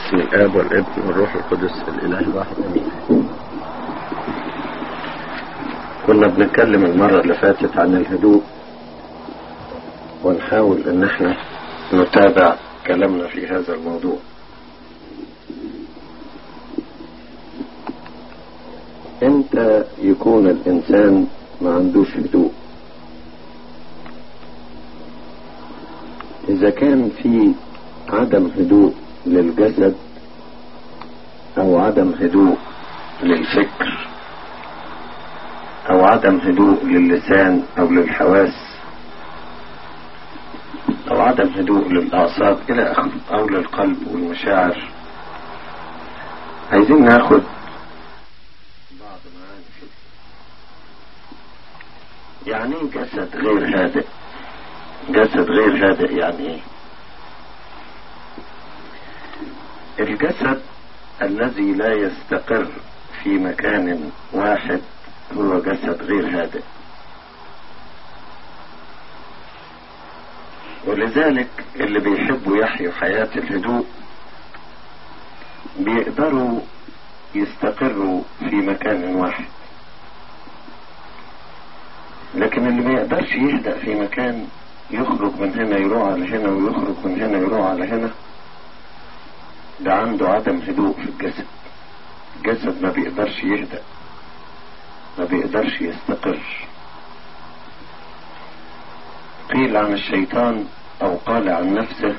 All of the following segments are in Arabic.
باسم الآب والابن والروح القدس الإله الواحد آمين. كنا بنتكلم المرة اللي فاتت عن الهدوء، ونحاول ان احنا نتابع كلامنا في هذا الموضوع. امتى يكون الانسان ما عندوش هدوء؟ اذا كان في عدم هدوء للجسد او عدم هدوء للفكر او عدم هدوء للسان او للحواس او عدم هدوء للاعصاب الى اخره او للقلب والمشاعر، عايزين ناخد بعض معاني كده. يعني ايه جسد غير هادئ؟ جسد غير هادئ يعني ايه؟ الجسد الذي لا يستقر في مكان واحد هو جسد غير هادئ، ولذلك اللي بيحبوا يحيوا حياة الهدوء بيقدروا يستقروا في مكان واحد، لكن اللي ما يقدرش يهدأ في مكان يخرج من هنا يروح على هنا ويخرج من هنا يروح على هنا، ده عنده عدم هدوء في الجسد. الجسد ما بيقدرش يهدأ، ما بيقدرش يستقر. قيل عن الشيطان او قال عن نفسه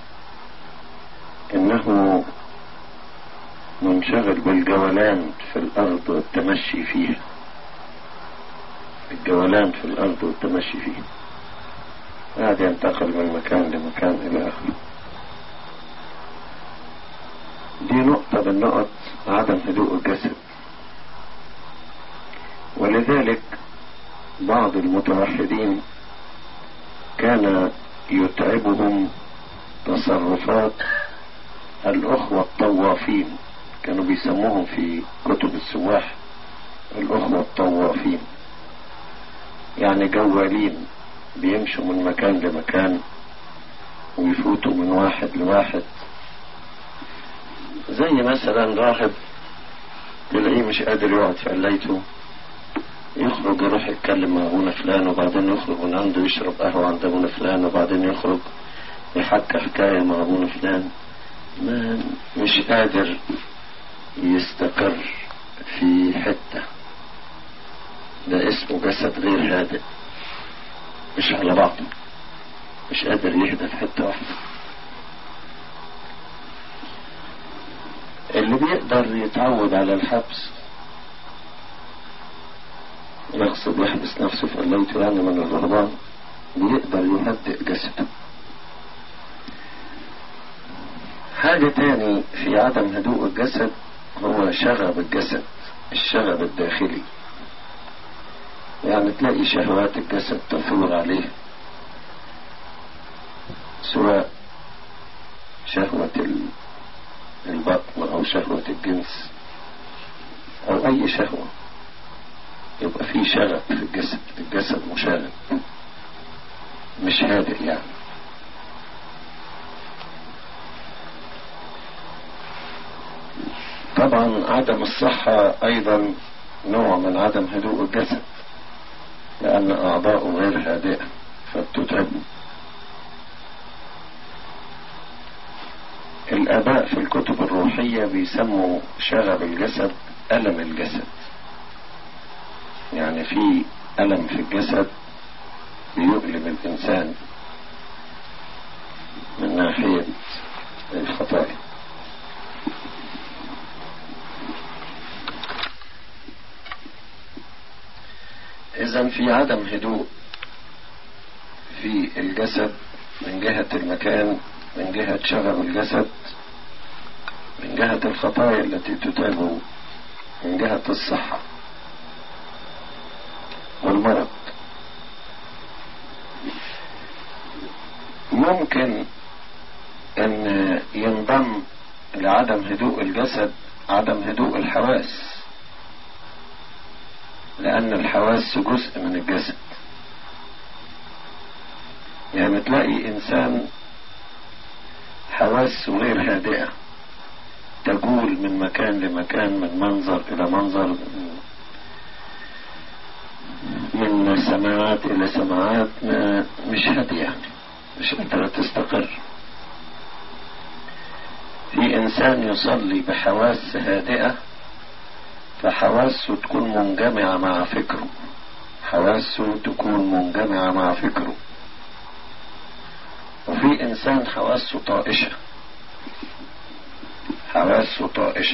انه منشغل بالجولان في الارض والتمشي فيها، الجولان في الارض والتمشي فيها، قاعد ينتقل من مكان لمكان الى اخره. دي نقطة من نقط عدم هدوء الجسد. ولذلك بعض المتوحدين كان يتعبهم تصرفات الأخوة الطوافين، كانوا بيسموهم في كتب السواح الأخوة الطوافين، يعني جوالين بيمشوا من مكان لمكان ويفوتوا من واحد لواحد. زي مثلا راهب تلاقيه مش قادر يقعد في قلايته، يخرج يروح يتكلم مع ابونا فلان، وبعدين يخرج من عنده يشرب قهوة عند ابونا فلان، وبعدين يخرج يحكي حكاية مع ابونا فلان. مش قادر يستقر في حتة. ده اسمه جسد غير هادئ، مش على بعضه، مش قادر يهدى في حتة واحدة. اللي بيقدر يتعود على الحبس، يقصد يحبس نفسه في قلايته يعني من الرهبان، بيقدر يهدئ جسده. حاجة تاني في عدم هدوء الجسد هو شغب الجسد، الشغب الداخلي. يعني تلاقي شهوات الجسد تثور عليه، سواء شهوة البطن او شهوة الجنس او اي شهوة، يبقى في شغب في الجسد. الجسد مشاغب مش هادئ يعني. طبعا عدم الصحة ايضا نوع من عدم هدوء الجسد، لان اعضاؤه غير هادئة فبتتعبه. الاباء في الكتب الروحية بيسموا شغب الجسد ألم الجسد، يعني في ألم في الجسد بيؤلم الإنسان من ناحية الخطايا. إذن في عدم هدوء في الجسد من جهة المكان، من جهة شغب الجسد، من جهة الخطايا التي تتعبه، من جهة الصحة والمرض. ممكن ان ينضم لعدم هدوء الجسد عدم هدوء الحواس، لان الحواس جزء من الجسد. يعني تلاقي انسان حواسه غير هادئة، تجول من مكان لمكان، من منظر إلى منظر، من سماعات إلى سماعات، مش هادية يعني، مش قادرة تستقر. في إنسان يصلي بحواس هادئة فحواسه تكون منجمعة مع فكره، حواسه تكون منجمعة مع فكره. وفي إنسان حواسه طائشة، حواسه طائشة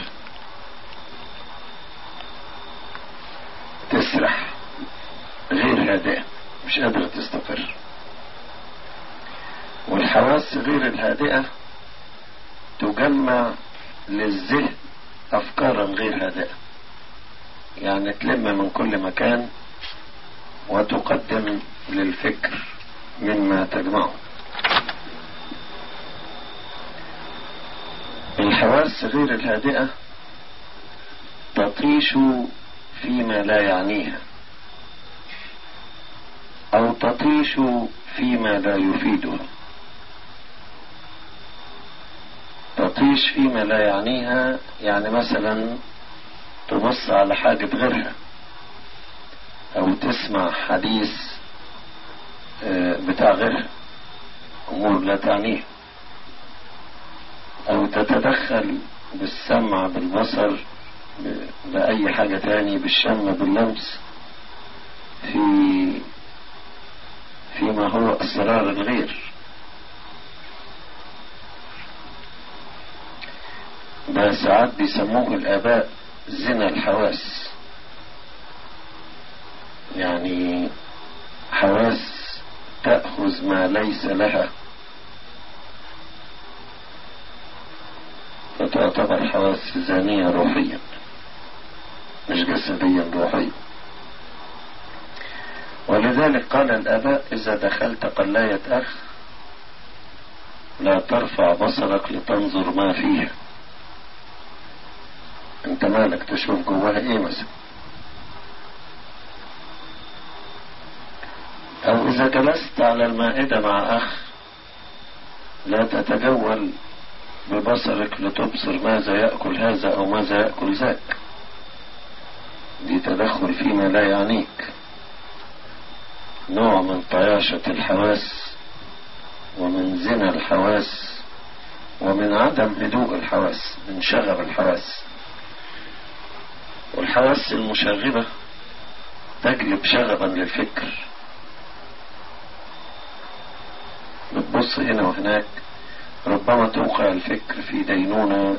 تسرح، غير هادئة، مش قادرة تستقر. والحواس غير الهادئة تجمع للذهن أفكارا غير هادئة، يعني تلم من كل مكان وتقدم للفكر مما تجمعه. الحواس غير الهادئة تطيش فيما لا يعنيها، أو تطيش فيما لا يفيدها. تطيش فيما لا يعنيها يعني مثلا تبص على حاجة غيرها، أو تسمع حديث بتاع غيرها، أمور لا تعنيها، أو تتدخل بالسمع بالبصر بأي حاجة تاني، بالشم باللمس، فيما هو أسرار الغير. ده ساعات بيسموه الآباء زنا الحواس، يعني حواس تأخذ ما ليس لها فتعتبر حواس زانية روحيا، مش جسديا، روحيا. ولذلك قال الآباء: إذا دخلت قلاية أخ لا ترفع بصرك لتنظر ما فيها. انت مالك تشوف جواها ايه مثلا؟ او اذا جلست على المائدة مع اخ لا تتجول ببصرك لتبصر ماذا يأكل هذا او ماذا يأكل ذاك. دي تدخل فيما لا يعنيك، نوع من طياشة الحواس ومن زنا الحواس ومن عدم هدوء الحواس، من شغب الحواس. والحواس المشغبة تجلب شغبا للفكر، بتبص هنا وهناك، ربما توقع الفكر في دينونة،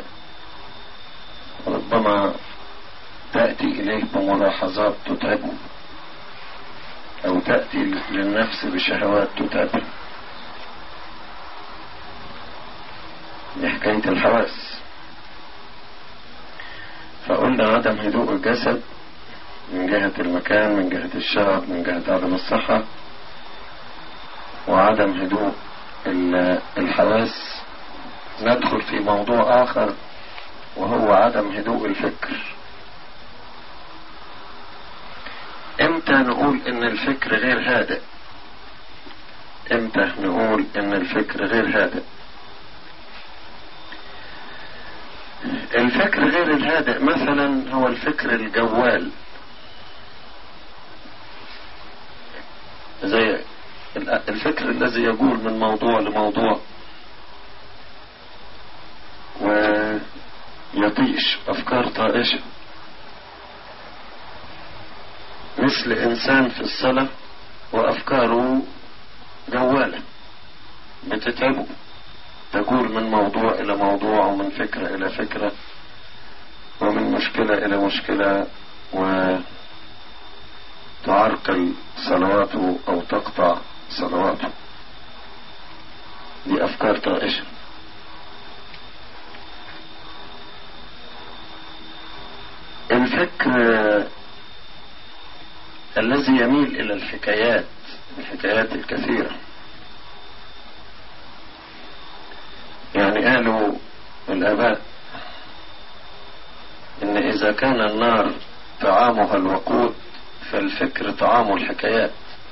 ربما تأتي إليه بملاحظات تتعبه، أو تأتي للنفس بشهوات تتعبه. دي حكاية الحواس. فقلنا عدم هدوء الجسد من جهة المكان، من جهة الشغب، من جهة عدم الصحة، وعدم هدوء الحواس. ندخل في موضوع آخر وهو عدم هدوء الفكر. امتى نقول ان الفكر غير هادئ؟ امتى نقول ان الفكر غير هادئ؟ الفكر غير الهادئ مثلا هو الفكر الجوال، زي الفكر الذي يجول من موضوع لموضوع ويطيش أفكار طائشة، مثل إنسان في الصلاة وأفكاره جوالة بتتعبه، تجول من موضوع إلى موضوع، ومن فكرة إلى فكرة، ومن مشكلة إلى مشكلة، وتعرقل صلواته أو تقطع صلواته. دي أفكار طائشة. الفكر الذي يميل إلى الحكايات الكثيرة، يعني قالوا الآباء إن إذا كان النار طعامها الوقود فالفكر طعام الحكايات،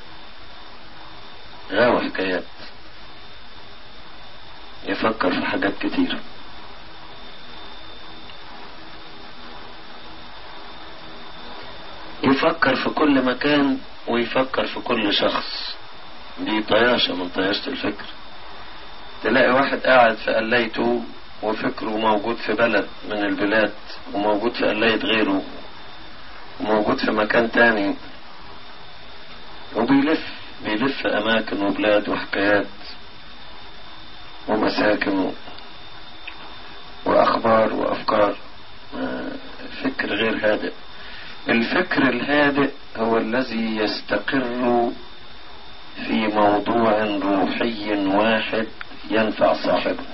غاوي حكايات، يفكر في حاجات كتيرة. يفكر في كل مكان ويفكر في كل شخص. دي طياشة من طياشة الفكر. تلاقي واحد قاعد في قلايته وفكره موجود في بلد من البلاد، وموجود في قلاية غيره، وموجود في مكان تاني، وبيلف أماكن وبلاد وحكايات ومساكن وأخبار وأفكار. فكر غير هادئ. الفكر الهادئ هو الذي يستقر في موضوع روحي واحد ينفع صاحبه.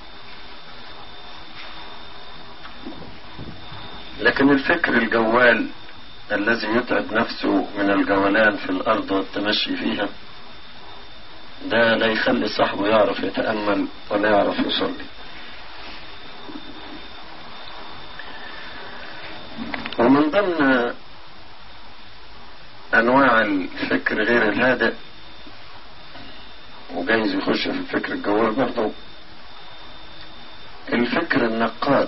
لكن الفكر الجوال الذي يتعب نفسه من الجولان في الأرض والتمشي فيها، ده لا يخلي صاحبه يعرف يتأمل ولا يعرف يصلي. ومن ضمن أنواع الفكر غير الهادئ، وجايز يخش في الفكر الجوال برضه، الفكر النقاد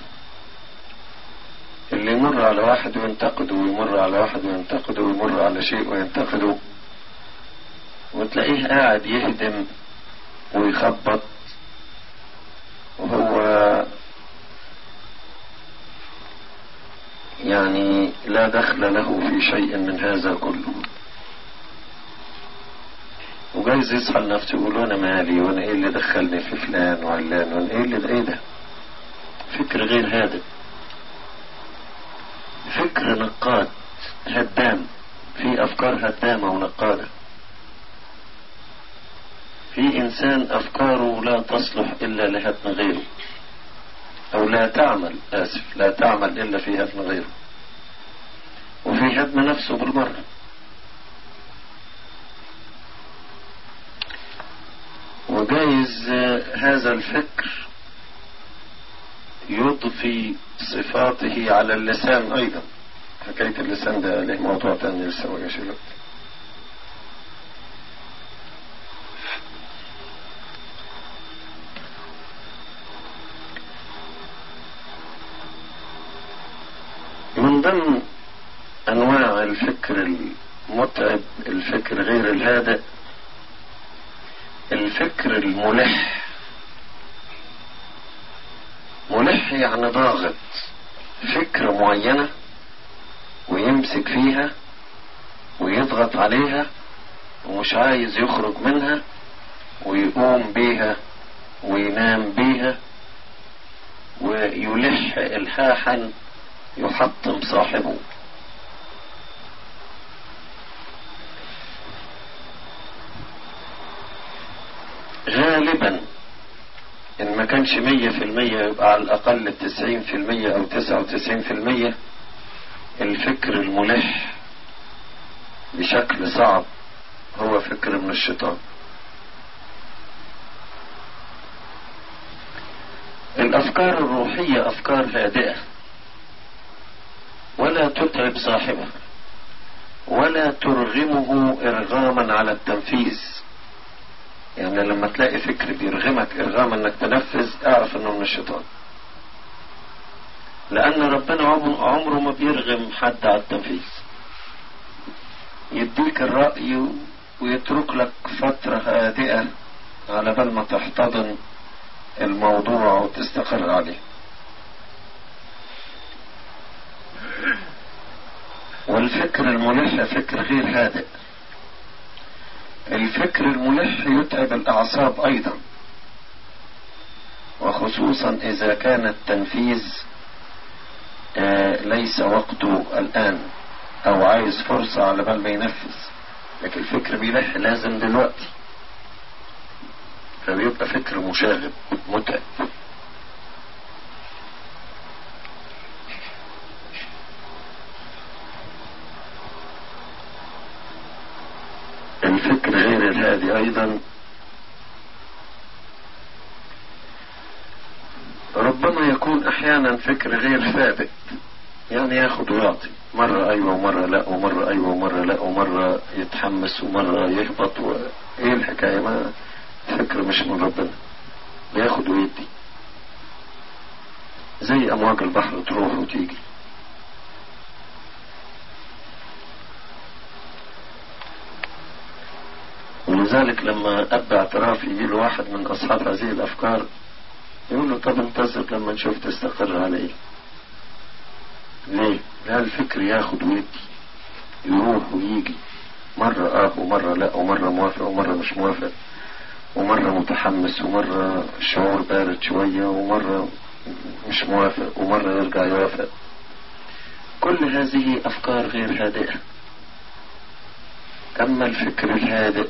اللي يمر على واحد وينتقده، ويمر على واحد وينتقده، ويمر على شيء وينتقده، وتلاقيه قاعد يهدم ويخبط، وهو يعني لا دخل له في شيء من هذا كله. وجايز يصحى لنفسه يقول انا مالي، وانا ايه اللي دخلني في فلان وعلان، وانا ايه ده. فكر غير هادئ. فكر نقاد هدام، في افكار هدامة ونقادة. في انسان افكاره لا تصلح الا لهدم غيره، او لا تعمل الا في هدم غيره، وفي هدم نفسه بالمرة. وجايز هذا الفكر يضفي صفاته على اللسان ايضا. حكاية اللسان ده له موضوع تاني لسه ما جاش الوقت. من ضمن انواع الفكر المتعب الفكر غير الهادئ، الفكر الملح. ملح يعني ضاغط فكرة معينة ويمسك فيها ويضغط عليها ومش عايز يخرج منها، ويقوم بيها وينام بيها، ويلح إلحاحا يحطم صاحبه. غالبا إن ما كانش 100% يبقى على الأقل 90% أو 99%. الفكر الملح بشكل صعب هو فكر من الشيطان. الأفكار الروحية أفكار هادئة ولا تتعب صاحبها ولا ترغمه إرغاما على التنفيذ. يعني لما تلاقي فكر بيرغمك إرغام انك تنفذ، اعرف انه من الشيطان، لان ربنا عمره ما بيرغم حد على التنفيذ. يديك الرأي ويترك لك فترة هادئة على بال ما تحتضن الموضوع وتستقر عليه. والفكر الملح فكر غير هادئ. الفكر الملح يتعب الأعصاب أيضا، وخصوصا إذا كان التنفيذ ليس وقته الآن، أو عايز فرصة على بال ما ينفذ. لكن الفكر بيلح لازم دلوقتي، فبيبقى فكر مشاغب متعب. الفكر غير الهادي أيضا ربما يكون أحيانا فكر غير ثابت، يعني ياخد ويعطي، مرة أيوة ومرة لا، ومرة أيوة ومرة لا، ومرة يتحمس ومرة يهبط إيه الحكاية؟ ما فكر مش من ربنا، ياخد ويدي زي أمواج البحر تروح وتيجي. ولذلك لما أب اعتراف يجي له واحد من أصحاب هذه الأفكار يقول له طب انتظر لما نشوف تستقر على ايه. ليه؟ لا، الفكر ياخد ويدي، يروح ويجي، مرة ومرة لا، ومرة موافق ومرة مش موافق، ومرة متحمس ومرة الشعور بارد شوية، ومرة مش موافق، ومرة يرجع يوافق. كل هذه أفكار غير هادئة. أما الفكر الهادئ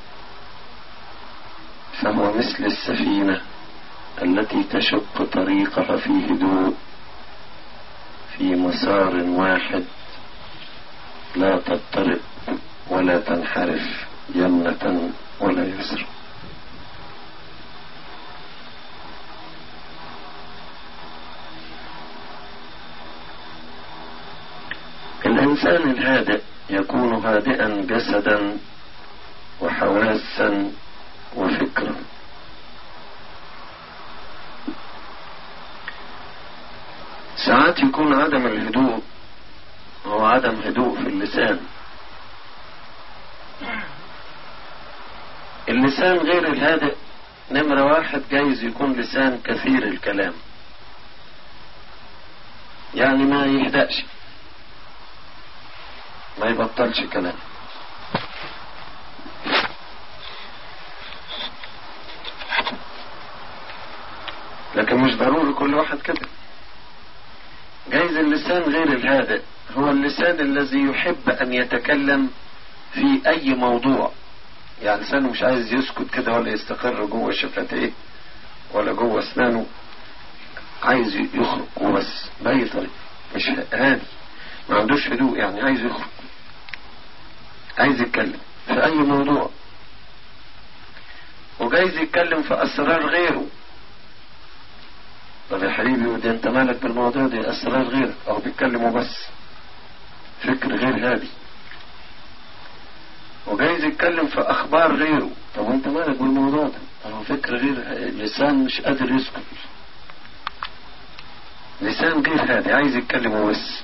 فهو مثل السفينة التي تشق طريقها في هدوء في مسار واحد، لا تضطرب ولا تنحرف يمنة ولا يسرا. الإنسان الهادئ يكون هادئا جسدا وحواسا وفكرا. ساعات يكون عدم الهدوء هو عدم هدوء في اللسان. اللسان غير الهادئ نمرة واحد جايز يكون لسان كثير الكلام، يعني ما يهدأش، ما يبطلش كلام. لكن مش ضروري كل واحد كده. جايز اللسان غير الهادئ هو اللسان الذي يحب أن يتكلم في أي موضوع، يعني لسانه مش عايز يسكت كده ولا يستقر جوه شفتيه ولا جوه أسنانه، عايز يخرج وبس بأي طريقة، مش هادي، ما عندوش هدوء، يعني عايز يخرج، عايز يتكلم في أي موضوع. وجايز يتكلم في أسرار غيره. طب يا حبيبي ودي انت مالك بالموضوع دي، أسرار غيرك، أو بيتكلموا بس، فكر غير هادي. وجايز يتكلم في أخبار غيره، طب وانت مالك بالموضوع ده، أو فكر غير، لسان مش قادر يسكت، لسان غير هادي عايز يتكلم بس.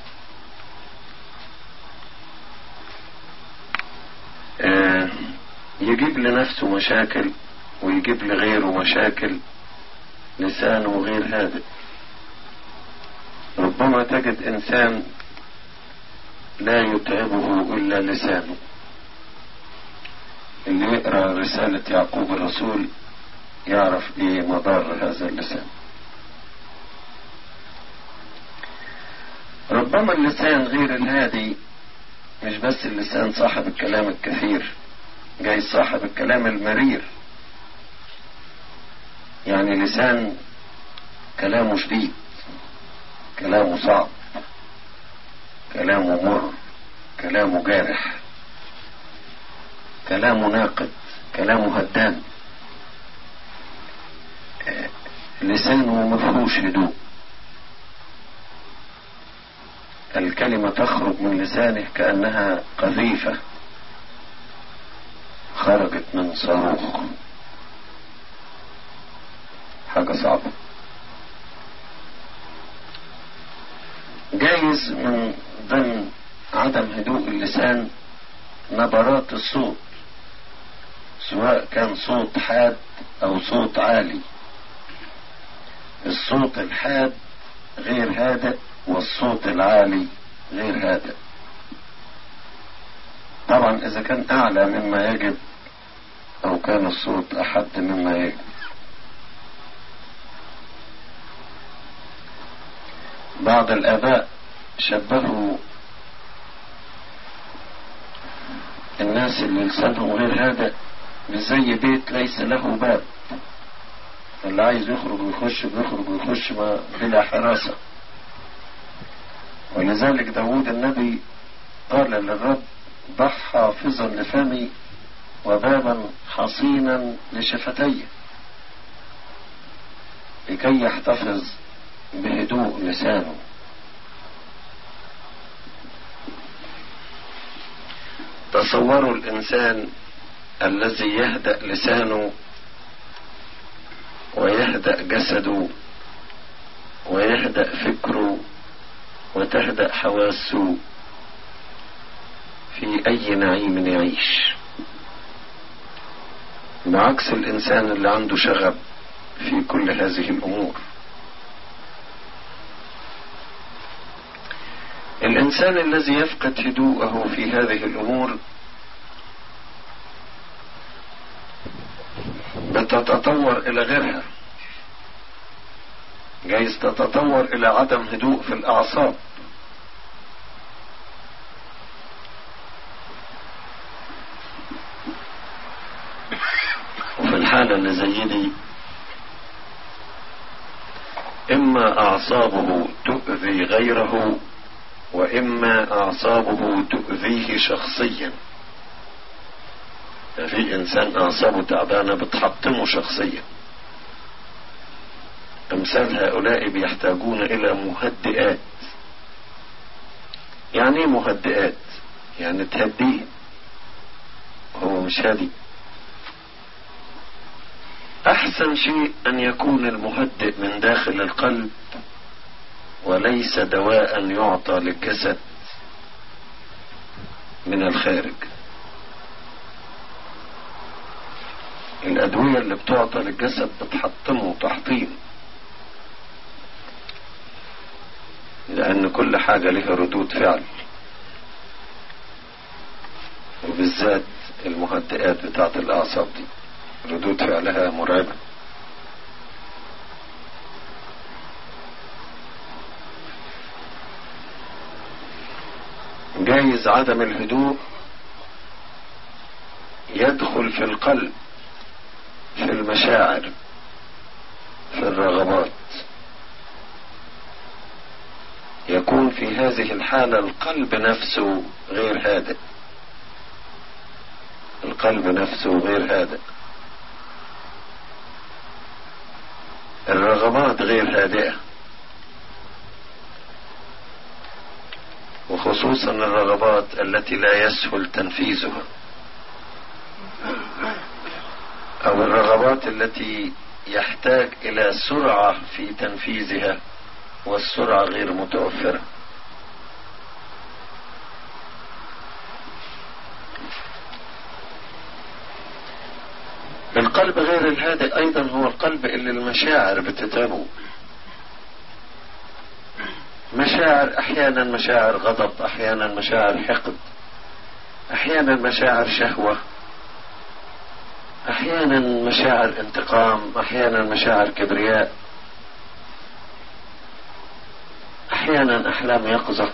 يجيب لنفسه مشاكل ويجيب لغيره مشاكل، لسانه غير هادئ. ربما تجد إنسان لا يتعبه إلا لسانه. اللي يقرأ رسالة يعقوب الرسول يعرف إيه مضار هذا اللسان. ربما اللسان غير الهادي مش بس اللسان صاحب الكلام الكثير، جاي صاحب الكلام المرير، يعني لسان كلامه شديد، كلامه صعب، كلامه مر، كلامه جارح، كلامه ناقد، كلامه هدام، لسانه مفهوش هدوء. الكلمة تخرج من لسانه كأنها قذيفة خرجت من صاروخ، حاجة صعبة. جايز من ضمن عدم هدوء اللسان نبرات الصوت، سواء كان صوت حاد أو صوت عالي. الصوت الحاد غير هادئ، والصوت العالي غير هادئ. طبعا إذا كان أعلى مما يجب أو كان الصوت أحد مما يجب. بعض الآباء شبهوا الناس اللي لسانهم غير هادئ بزي بيت ليس له باب، اللي عايز يخرج ويخش بيخرج ويخش بلا حراسة. ولذلك داود النبي قال للرب: ضع حافظا لفمي وبابا حصينا لشفتي، لكي يحتفظ بهدوء لسانه. تصوروا الإنسان الذي يهدأ لسانه ويهدأ جسده ويهدأ فكره وتهدأ حواسه، في أي نعيم يعيش. بعكس الإنسان اللي عنده شغب في كل هذه الأمور. الإنسان الذي يفقد هدوءه في هذه الأمور بتتطور إلى غيرها، جايز تتطور إلى عدم هدوء في الأعصاب. وفي الحالة اللي زي دي إما أعصابه تؤذي غيره وإما أعصابه تؤذيه شخصيا. في إنسان أعصابه تعبانة بتحطمه شخصيا. أمثال هؤلاء بيحتاجون إلى مهدئات. يعني إيه مهدئات؟ يعني تهديه، هو مش هادي. أحسن شيء أن يكون المهدئ من داخل القلب وليس دواء يعطى للجسد من الخارج. الأدوية اللي بتعطى للجسد بتحطمه تحطيم، لأن كل حاجة لها ردود فعل، وبالذات المهدئات بتاعت الأعصاب دي ردود فعلها مرعبة. جايز عدم الهدوء يدخل في القلب، في المشاعر، في الرغبات. يكون في هذه الحالة القلب نفسه غير هادئ، القلب نفسه غير هادئ، الرغبات غير هادئة، وخصوصا الرغبات التي لا يسهل تنفيذها، أو الرغبات التي يحتاج إلى سرعة في تنفيذها والسرعة غير متوفرة. القلب غير الهادئ أيضا هو القلب اللي المشاعر بتتابعه. مشاعر، أحيانا مشاعر غضب، أحيانا مشاعر حقد، أحيانا مشاعر شهوة، أحيانا مشاعر انتقام، أحيانا مشاعر كبرياء، أحيانا أحلام يقظة.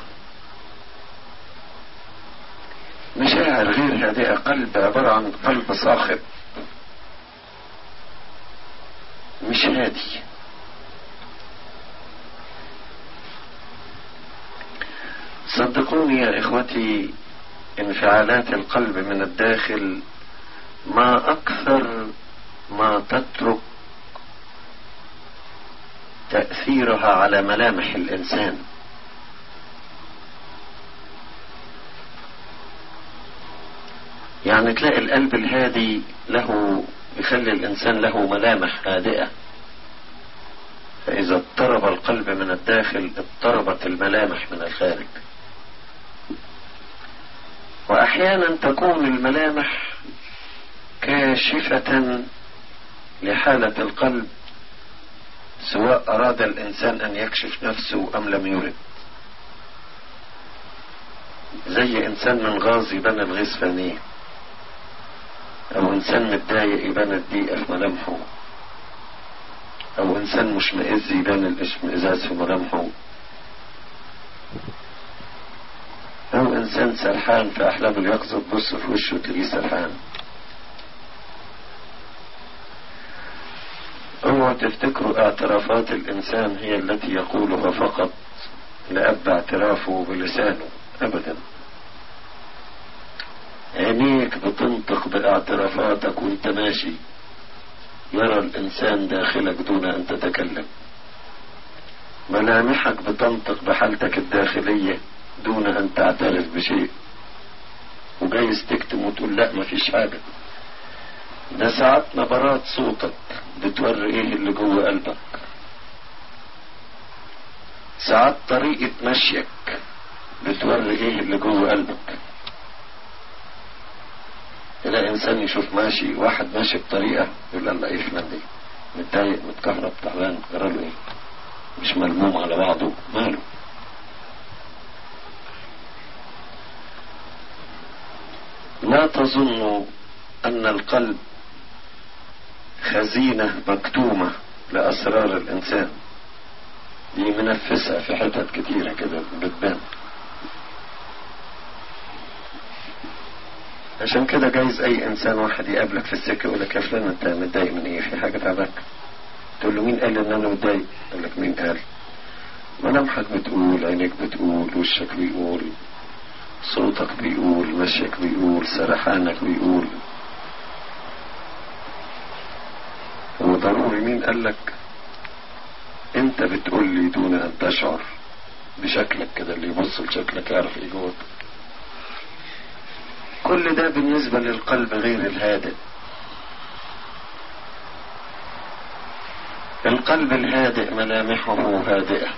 مشاعر غير هادئة. قلب عبارة عن قلب صاخب مش هادي. صدقوني يا إخوتي، انفعالات القلب من الداخل ما أكثر ما تترك تأثيرها على ملامح الإنسان. يعني تلاقي القلب الهادي له يخلي الإنسان له ملامح هادئة، فإذا اضطرب القلب من الداخل اضطربت الملامح من الخارج. وأحيانا تكون الملامح كاشفة لحالة القلب، سواء أراد الإنسان أن يكشف نفسه أم لم يرد. زي إنسان منغاظ يبان الغيظ في عينيه، أو إنسان متضايق يبان الضيقة في ملامحه، أو إنسان مشمئز يبان الاشمئزاز في ملامحه، أو إنسان سرحان في أحلام اليقظة تبص في وشه تلاقيه سرحان. اوعوا تفتكروا اعترافات الإنسان هي التي يقولها فقط لأب اعترافه بلسانه، أبدا. عينيك بتنطق باعترافاتك وانت ماشي، يرى الإنسان داخلك دون أن تتكلم. ملامحك بتنطق بحالتك الداخلية دون أن تعترف بشيء، وجايز تكتم وتقول لا مفيش حاجة. ده ساعات نبرات صوتك بتوري ايه اللي جوه قلبك، ساعات طريقة مشيك بتوري ايه اللي جوه قلبك. تلاقي انسان يشوف ماشي واحد ماشي بطريقة يقول الله ايه فلان دي متضايق متكهرب تعبان جراله ايه، مش ملموم على بعضه ماله. لا تظنوا ان القلب خزينة مكتومة لاسرار الانسان، دي منفسة في حتت كتيرة كده بتبان. عشان كده جايز اي انسان واحد يقابلك في السكة يقول لك يا فلان انت متضايق من ايه، في حاجة تعبك؟ تقول له مين قال ان انا متضايق؟ يقول لك مين قال؟ ملامحك بتقول، عينيك بتقول، وشك بيقول، صوتك بيقول، مشيك بيقول، سرحانك بيقول. هو ضروري مين قال لك؟ انت بتقول لي دون ان تشعر بشكلك كده، اللي يبص لشكلك يعرف ايه جواك. كل ده بالنسبة للقلب غير الهادئ. القلب الهادئ ملامحه هادئة،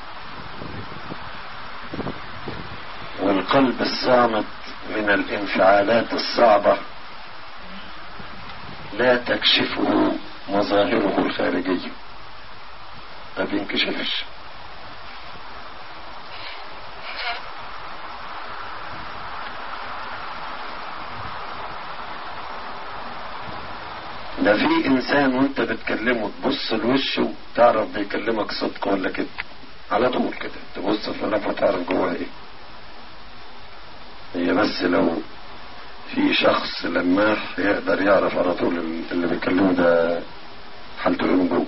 والقلب الصامت من الانفعالات الصعبة لا تكشفه مظاهره الخارجية، ما بينكشفش. ده في انسان وانت بتكلمه تبص لوشه تعرف بيكلمك صدق ولا كده، على طول كده تبص في ملامحه تعرف جواه ايه. هي بس لو في شخص لماح يقدر يعرف على طول اللي بيكلمه ده حالته ايه من جوه.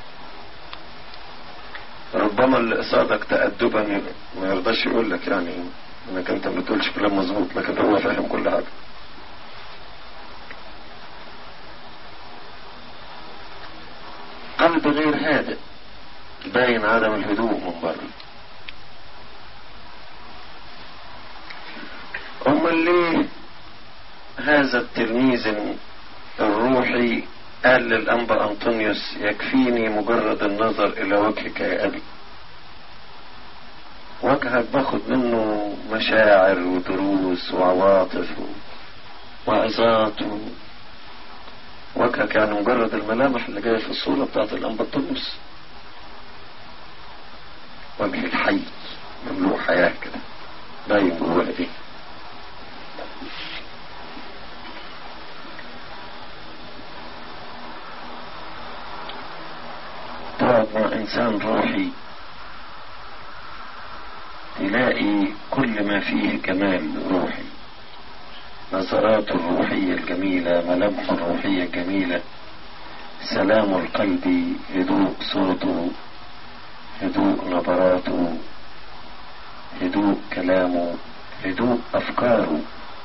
ربما اللي قصادك تأدبا ما يرضاش يقول لك يعني انك انت ما بتقولش كلام مظبوط، لكن هو فاهم كل حاجه. قلب غير هادئ باين عدم الهدوء من بره. امال ليه هذا التلميذ الروحي قال للأنبا أنطونيوس يكفيني مجرد النظر إلى وجهك يا أبي؟ وجهك باخد منه مشاعر ودروس وعواطف وعظات وجهك يعني مجرد الملامح اللي جاية في الصورة بتاعت الأنبا أنطونيوس. وجهك حي مملوء حياة كده باين جواه ايه. تقعد مع انسان روحي تلاقي كل ما فيه كمال روحي، نظراته الروحية الجميلة، ملامحه الروحية الجميلة، سلام القلب، هدوء صوته، هدوء نبراته، هدوء كلامه، هدوء أفكاره.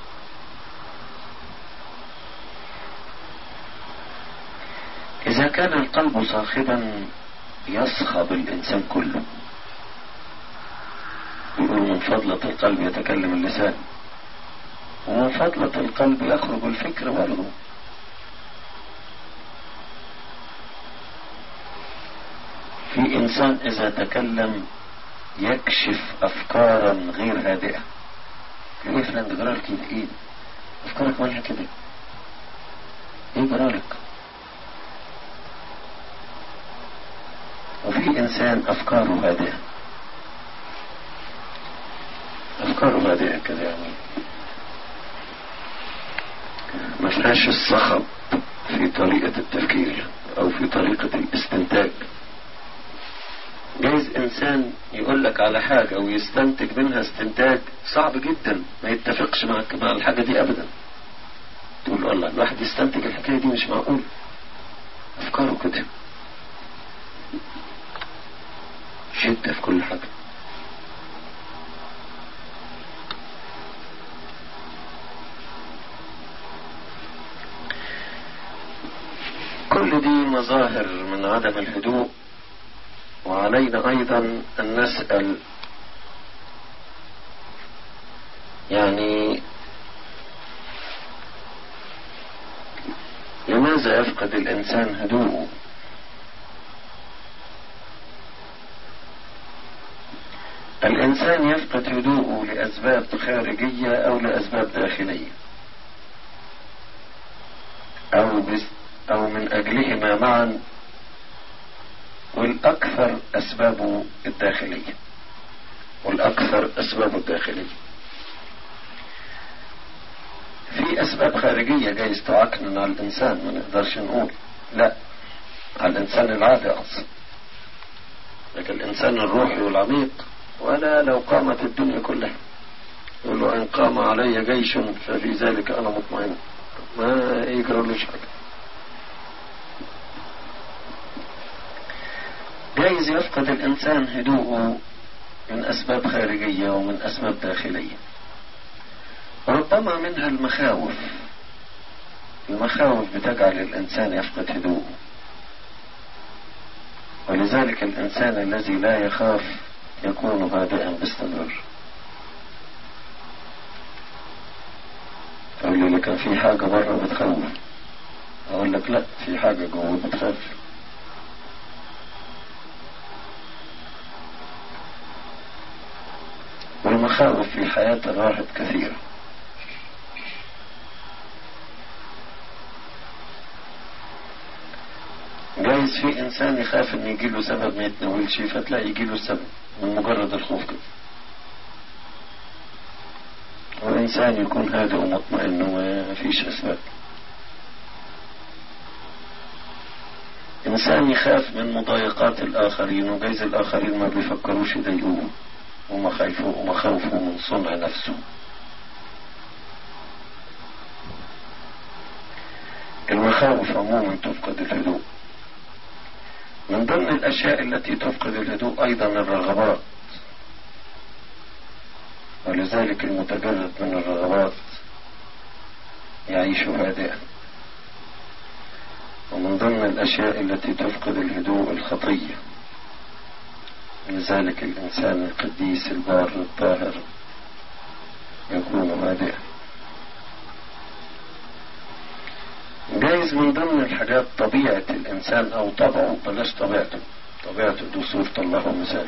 إذا كان القلب صاخبا يصخب الإنسان كله. يقول من فضلة القلب يتكلم اللسان، ومن فضلة القلب يخرج الفكر برضه. في إنسان إذا تكلم يكشف أفكارا غير هادئة. يقول إيه فلان ده جرالك كده؟ إيه أفكارك مالها كده؟ إيه جرالك؟ وفي إنسان أفكاره هادئة، أفكاره هادئة كده يعني ما فيهاش الصخب في طريقة التفكير أو في طريقة الاستنتاج. جايز إنسان يقول لك على حاجة ويستنتج منها استنتاج صعب جدا ما يتفقش مع الحاجة دي أبدا. تقول له الله الواحد يستنتج الحكاية دي مش معقول. أفكاره كده شدة في كل حاجة. كل دي مظاهر من عدم الهدوء. وعلينا أيضا أن نسأل يعني لماذا يفقد الإنسان هدوءه؟ الإنسان يفقد هدوءه لأسباب خارجية أو لأسباب داخلية. أو من أجلهما معا، والأكثر أسبابه الداخلية. في أسباب خارجية جايز تعكنن على الإنسان، ما نقدرش نقول لا على الإنسان العادي أصلا، لكن الإنسان الروحي والعميق ولا لو قامت الدنيا كلها يقول له إن قام علي جيش ففي ذلك أنا مطمئن، ما يجرلوش حاجة. جايز يفقد الإنسان هدوءه من أسباب خارجية ومن أسباب داخلية، ربما منها المخاوف بتجعل الإنسان يفقد هدوءه، ولذلك الإنسان الذي لا يخاف يكون هادئا باستمرار. أقول لي لكن في حاجة بره بتخوف، أقول لك لا، في حاجة جوه بتخاف. والمخاوف في حياة الراهب كثيرة. جايز في إنسان يخاف إن يجيله سبب ما يتناولش، فتلاقي يجيله السبب من مجرد الخوف كده. وإنسان يكون هادئ ومطمئن وما فيش أسباب. إنسان يخاف من مضايقات الآخرين، وجايز الآخرين ما بيفكروش يضايقوه، ومخاوفه من صنع نفسه. المخاوف عموما تفقد الهدوء. من ضمن الأشياء التي تفقد الهدوء أيضا الرغبات، ولذلك المتجرد من الرغبات يعيش هادئا. ومن ضمن الأشياء التي تفقد الهدوء الخطية، لذلك الإنسان القديس البار الطاهر يكون هادئا. جايز من ضمن الحاجات طبيعة الإنسان أو طبعه، بلاش طبيعته دي صورة الله ومثاله.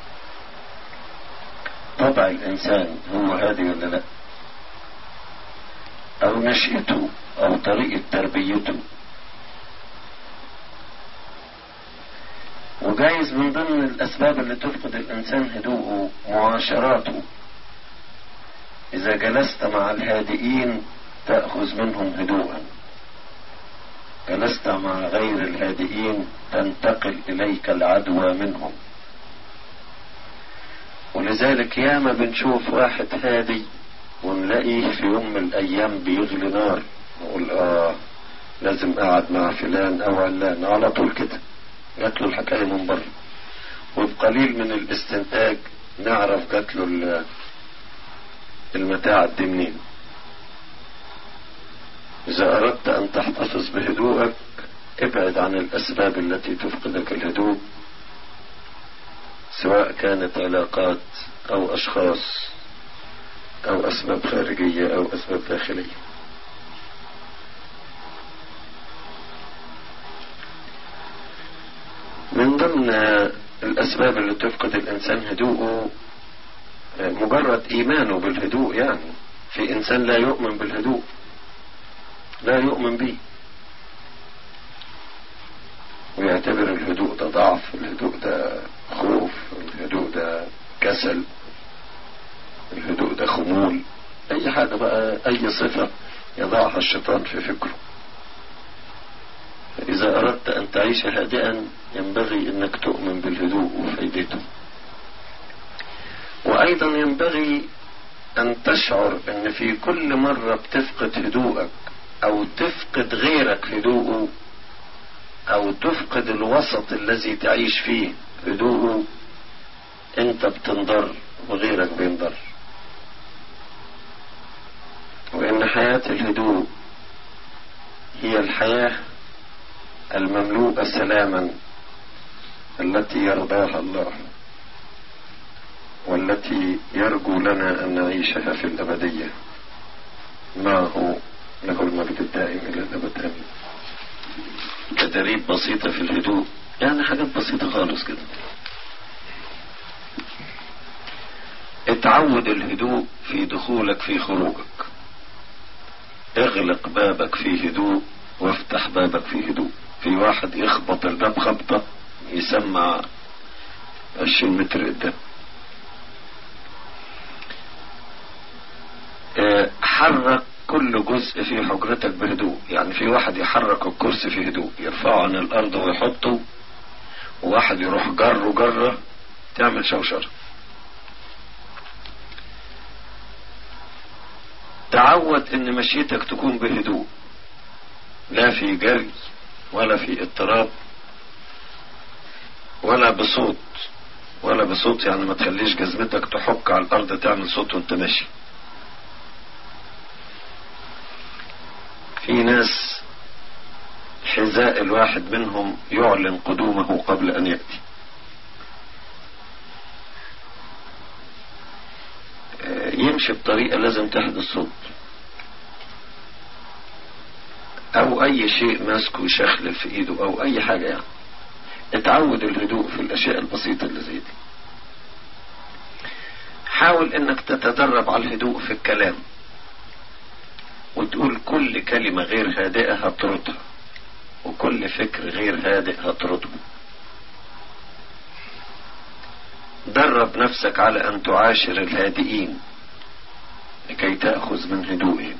طبع الإنسان هو هادي ولا لا، أو نشأته أو طريقة تربيته. وجايز من ضمن الأسباب اللي تفقد الإنسان هدوءه معاشراته. إذا جلست مع الهادئين تأخذ منهم هدوءا، جلست مع غير الهادئين تنتقل إليك العدوى منهم. ولذلك ياما بنشوف واحد هادي ونلاقيه في يوم من الأيام بيغلي نار، نقول لازم أقعد مع فلان أو علان، على طول كده جات له الحكاية من بره، وبقليل من الاستنتاج نعرف جات له المتاع دي منين. إذا أردت أن تحتفظ بهدوءك ابعد عن الأسباب التي تفقدك الهدوء، سواء كانت علاقات أو أشخاص أو أسباب خارجية أو أسباب داخلية. من ضمن الأسباب اللي تفقد الإنسان هدوءه مجرد إيمانه بالهدوء. يعني في إنسان لا يؤمن بالهدوء، لا يؤمن به، ويعتبر الهدوء ده ضعف، الهدوء ده خوف، الهدوء ده كسل، الهدوء ده خمول، أي حاجة بقى، أي صفة يضعها الشيطان في فكره. إذا أردت أن تعيش هادئا ينبغي أنك تؤمن بالهدوء وفائدته. وأيضا ينبغي أن تشعر أن في كل مرة بتفقد هدوءك أو تفقد غيرك هدوءه، أو تفقد الوسط الذي تعيش فيه هدوءه، أنت بتنضر وغيرك بينضر. وإن حياة الهدوء هي الحياة المملوءة سلاما التي يرضاها الله، والتي يرجو لنا أن نعيشها في الأبدية معه، له المجد الدائم إلى الأبد آمين. تدريب بسيطة في الهدوء، يعني حاجات بسيطة خالص كده. اتعود الهدوء في دخولك في خروجك، اغلق بابك في هدوء وافتح بابك في هدوء. في واحد يخبط الباب خبطة يسمع 20 متر قدام. حرك كل جزء في حجرتك بهدوء. يعني في واحد يحرك الكرسي في هدوء يرفعه عن الارض ويحطه، وواحد يروح جره تعمل شوشرة. تعود ان مشيتك تكون بهدوء، لا في جري ولا في اضطراب ولا بصوت. يعني ما تخليش جزمتك تحك على الارض تعمل صوت وانت ماشي. في ناس حذاء الواحد منهم يعلن قدومه قبل ان يأتي. يمشي بطريقة لازم تحدث صوت، او اي شيء ماسكه يشخلل في ايده او اي حاجة. يعني اتعود الهدوء في الاشياء البسيطة اللي زي دي. حاول انك تتدرب على الهدوء في الكلام، وتقول كل كلمة غير هادئة هتردها، وكل فكر غير هادئ هترده. درب نفسك على ان تعاشر الهادئين لكي تأخذ من هدوئهم.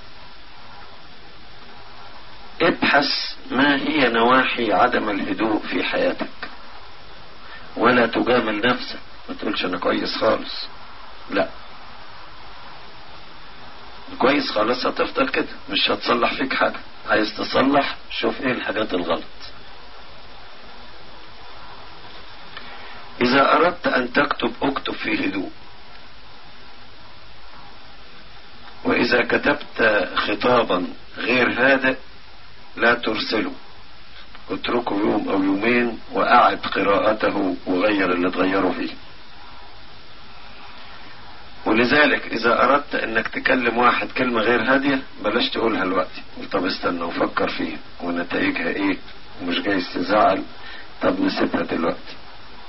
ابحث ما هي نواحي عدم الهدوء في حياتك، ولا تجامل نفسك. ما تقولش انا كويس خالص، لا، كويس خالص هتفضل كده، مش هتصلح فيك حاجة. عايز تصلح، شوف ايه الحاجات الغلط. اذا اردت ان تكتب اكتب في هدوء. واذا كتبت خطابا غير هادئ لا ترسله، اتركه يوم او يومين واعد قراءته وغير اللي تغيره فيه. ولذلك اذا اردت انك تكلم واحد كلمة غير هادية بلاش تقولها دلوقتي، طب استنى وفكر فيها ونتائجها ايه، ومش جايز تزعل، طب نسيبها دلوقتي.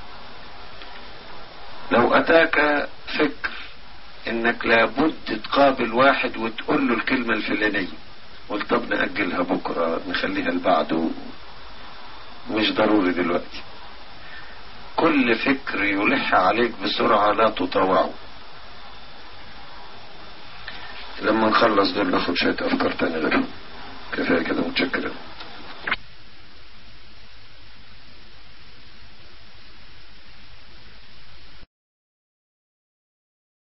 لو اتاك فكر انك لابد تقابل واحد وتقول له الكلمة الفلانية، قلت طب نأجلها بكرة، نخليها لبعده، مش ضروري دلوقتي. كل فكر يلح عليك بسرعة لا تطاوعه. لما نخلص دول ناخد شوية افكار تانية غيرهم. كفاية كده، متشكرين.